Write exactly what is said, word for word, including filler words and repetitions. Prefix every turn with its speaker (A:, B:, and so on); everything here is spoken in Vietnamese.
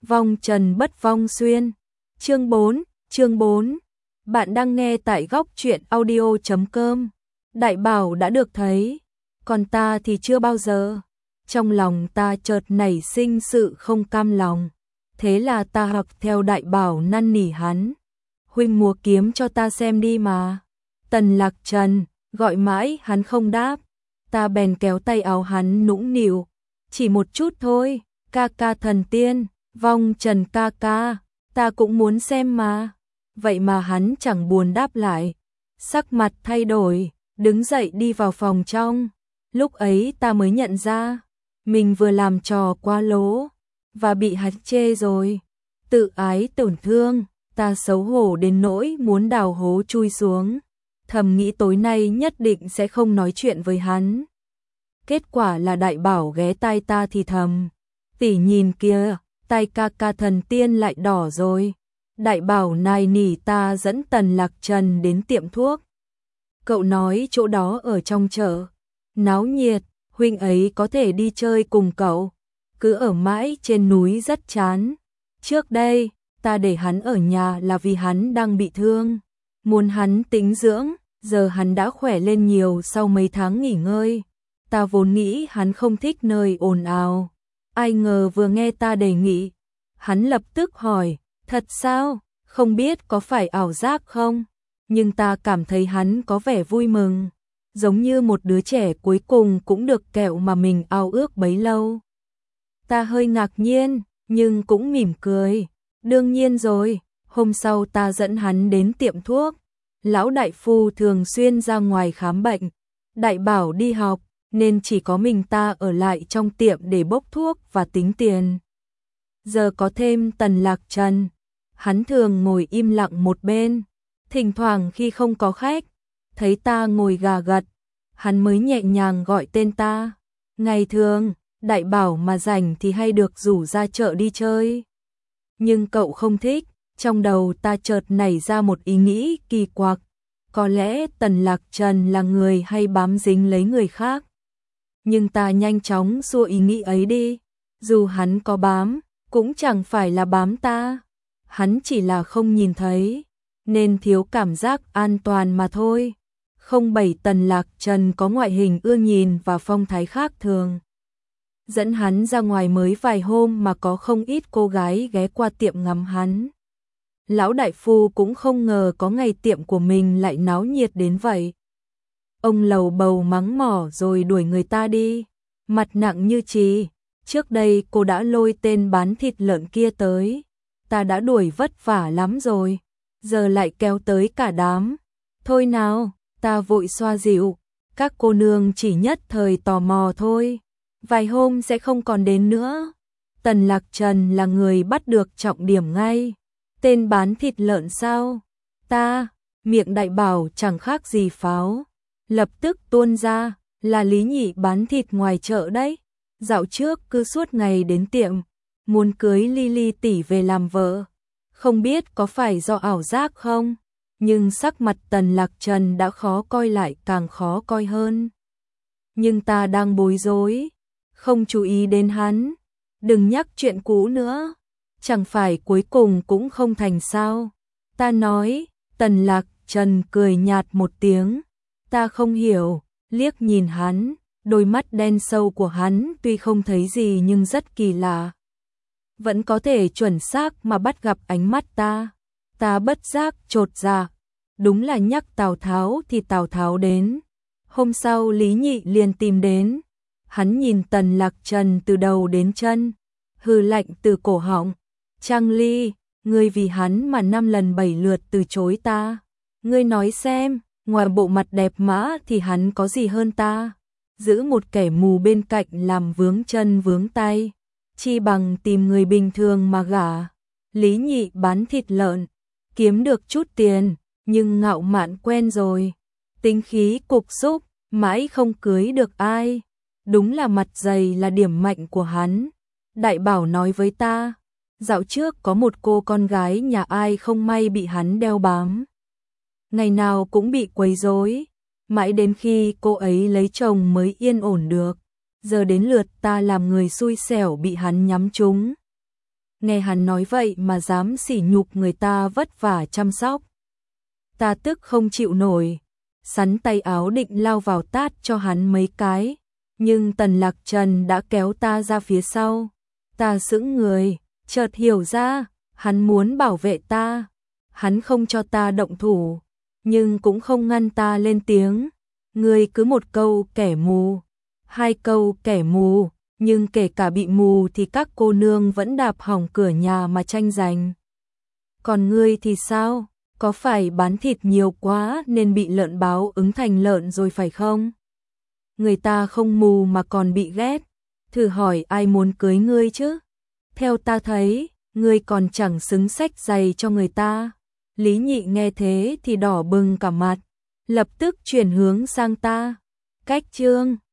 A: Vong trần bất vong xuyên. Chương bốn, chương bốn. Bạn đang nghe tại góc truyện audio chấm com. Đại bảo đã được thấy, còn ta thì chưa bao giờ. Trong lòng ta chợt nảy sinh sự không cam lòng. Thế là ta học theo đại bảo năn nỉ hắn. Huynh múa kiếm cho ta xem đi mà. Tần Lạc Trần, gọi mãi hắn không đáp. Ta bèn kéo tay áo hắn nũng nịu. Chỉ một chút thôi, ca ca thần tiên, Vong Trần ca ca, ta cũng muốn xem mà. Vậy mà hắn chẳng buồn đáp lại. Sắc mặt thay đổi, đứng dậy đi vào phòng trong. Lúc ấy ta mới nhận ra, mình vừa làm trò quá lố, và bị hắn chê rồi. Tự ái tổn thương, ta xấu hổ đến nỗi muốn đào hố chui xuống. Thầm nghĩ tối nay nhất định sẽ không nói chuyện với hắn. Kết quả là đại bảo ghé tai ta thì thầm. Tỷ nhìn kia, tay ca ca thần tiên lại đỏ rồi. Đại bảo nài nỉ ta dẫn Tần Lạc Trần đến tiệm thuốc. Cậu nói chỗ đó ở trong chợ. Náo nhiệt, huynh ấy có thể đi chơi cùng cậu. Cứ ở mãi trên núi rất chán. Trước đây, ta để hắn ở nhà là vì hắn đang bị thương. Muốn hắn tĩnh dưỡng, giờ hắn đã khỏe lên nhiều sau mấy tháng nghỉ ngơi. Ta vốn nghĩ hắn không thích nơi ồn ào. Ai ngờ vừa nghe ta đề nghị, hắn lập tức hỏi, thật sao, không biết có phải ảo giác không? Nhưng ta cảm thấy hắn có vẻ vui mừng, giống như một đứa trẻ cuối cùng cũng được kẹo mà mình ao ước bấy lâu. Ta hơi ngạc nhiên, nhưng cũng mỉm cười. Đương nhiên rồi, hôm sau ta dẫn hắn đến tiệm thuốc. Lão đại phu thường xuyên ra ngoài khám bệnh, đại bảo đi học, nên chỉ có mình ta ở lại trong tiệm để bốc thuốc và tính tiền. Giờ có thêm Tần Lạc Trần, hắn thường ngồi im lặng một bên. Thỉnh thoảng khi không có khách, thấy ta ngồi gà gật, hắn mới nhẹ nhàng gọi tên ta. Ngày thường, đại bảo mà rảnh thì hay được rủ ra chợ đi chơi. Nhưng cậu không thích, trong đầu ta chợt nảy ra một ý nghĩ kỳ quặc. Có lẽ Tần Lạc Trần là người hay bám dính lấy người khác. Nhưng ta nhanh chóng xua ý nghĩ ấy đi. Dù hắn có bám, cũng chẳng phải là bám ta. Hắn chỉ là không nhìn thấy, nên thiếu cảm giác an toàn mà thôi. Không bảy Tần Lạc Trần có ngoại hình ưa nhìn và phong thái khác thường. Dẫn hắn ra ngoài mới vài hôm mà có không ít cô gái ghé qua tiệm ngắm hắn. Lão đại phu cũng không ngờ có ngày tiệm của mình lại náo nhiệt đến vậy. Ông lầu bầu mắng mỏ rồi đuổi người ta đi. Mặt nặng như chì. Trước đây cô đã lôi tên bán thịt lợn kia tới. Ta đã đuổi vất vả lắm rồi. Giờ lại kéo tới cả đám. Thôi nào, ta vội xoa dịu. Các cô nương chỉ nhất thời tò mò thôi. Vài hôm sẽ không còn đến nữa. Tần Lạc Trần là người bắt được trọng điểm ngay. Tên bán thịt lợn sao? Ta, miệng đại bảo chẳng khác gì pháo. Lập tức tuôn ra, là Lý Nhị bán thịt ngoài chợ đấy. Dạo trước cứ suốt ngày đến tiệm, muốn cưới Lily tỷ về làm vợ. Không biết có phải do ảo giác không? Nhưng sắc mặt Tần Lạc Trần đã khó coi lại càng khó coi hơn. Nhưng ta đang bối rối, không chú ý đến hắn. Đừng nhắc chuyện cũ nữa. Chẳng phải cuối cùng cũng không thành sao? Ta nói. Tần Lạc Trần cười nhạt một tiếng. Ta không hiểu, liếc nhìn hắn, đôi mắt đen sâu của hắn tuy không thấy gì nhưng rất kỳ lạ. Vẫn có thể chuẩn xác mà bắt gặp ánh mắt ta. Ta bất giác chột dạ. Đúng là nhắc Tào Tháo thì Tào Tháo đến. Hôm sau Lý Nhị liền tìm đến. Hắn nhìn Tần Lạc Trần từ đầu đến chân, hừ lạnh từ cổ họng. Trang Ly, ngươi vì hắn mà năm lần bảy lượt từ chối ta. Ngươi nói xem, ngoài bộ mặt đẹp mã thì hắn có gì hơn ta? Giữ một kẻ mù bên cạnh làm vướng chân vướng tay, chi bằng tìm người bình thường mà gả. Lý Nhị bán thịt lợn, kiếm được chút tiền, nhưng ngạo mạn quen rồi. Tính khí cục xúc, mãi không cưới được ai. Đúng là mặt dày là điểm mạnh của hắn. Đại bảo nói với ta, dạo trước có một cô con gái nhà ai không may bị hắn đeo bám. Ngày nào cũng bị quấy rối, mãi đến khi cô ấy lấy chồng mới yên ổn được. Giờ đến lượt ta làm người xui xẻo bị hắn nhắm trúng. nghe hắn nói vậy mà dám sỉ nhục người ta vất vả chăm sóc. Ta tức không chịu nổi, sắn tay áo định lao vào tát cho hắn mấy cái, nhưng Tần Lạc Trần đã kéo ta ra phía sau. Ta sững người, chợt hiểu ra, hắn muốn bảo vệ ta. Hắn không cho ta động thủ, nhưng cũng không ngăn ta lên tiếng. Ngươi cứ một câu kẻ mù, hai câu kẻ mù, nhưng kể cả bị mù thì các cô nương vẫn đạp hỏng cửa nhà mà tranh giành. Còn ngươi thì sao? Có phải bán thịt nhiều quá nên bị lợn báo ứng thành lợn rồi phải không? Người ta không mù mà còn bị ghét, thử hỏi ai muốn cưới ngươi chứ? Theo ta thấy, ngươi còn chẳng xứng xách giày cho người ta. Lý Nhị nghe thế thì đỏ bừng cả mặt, lập tức chuyển hướng sang ta. Cách Trương,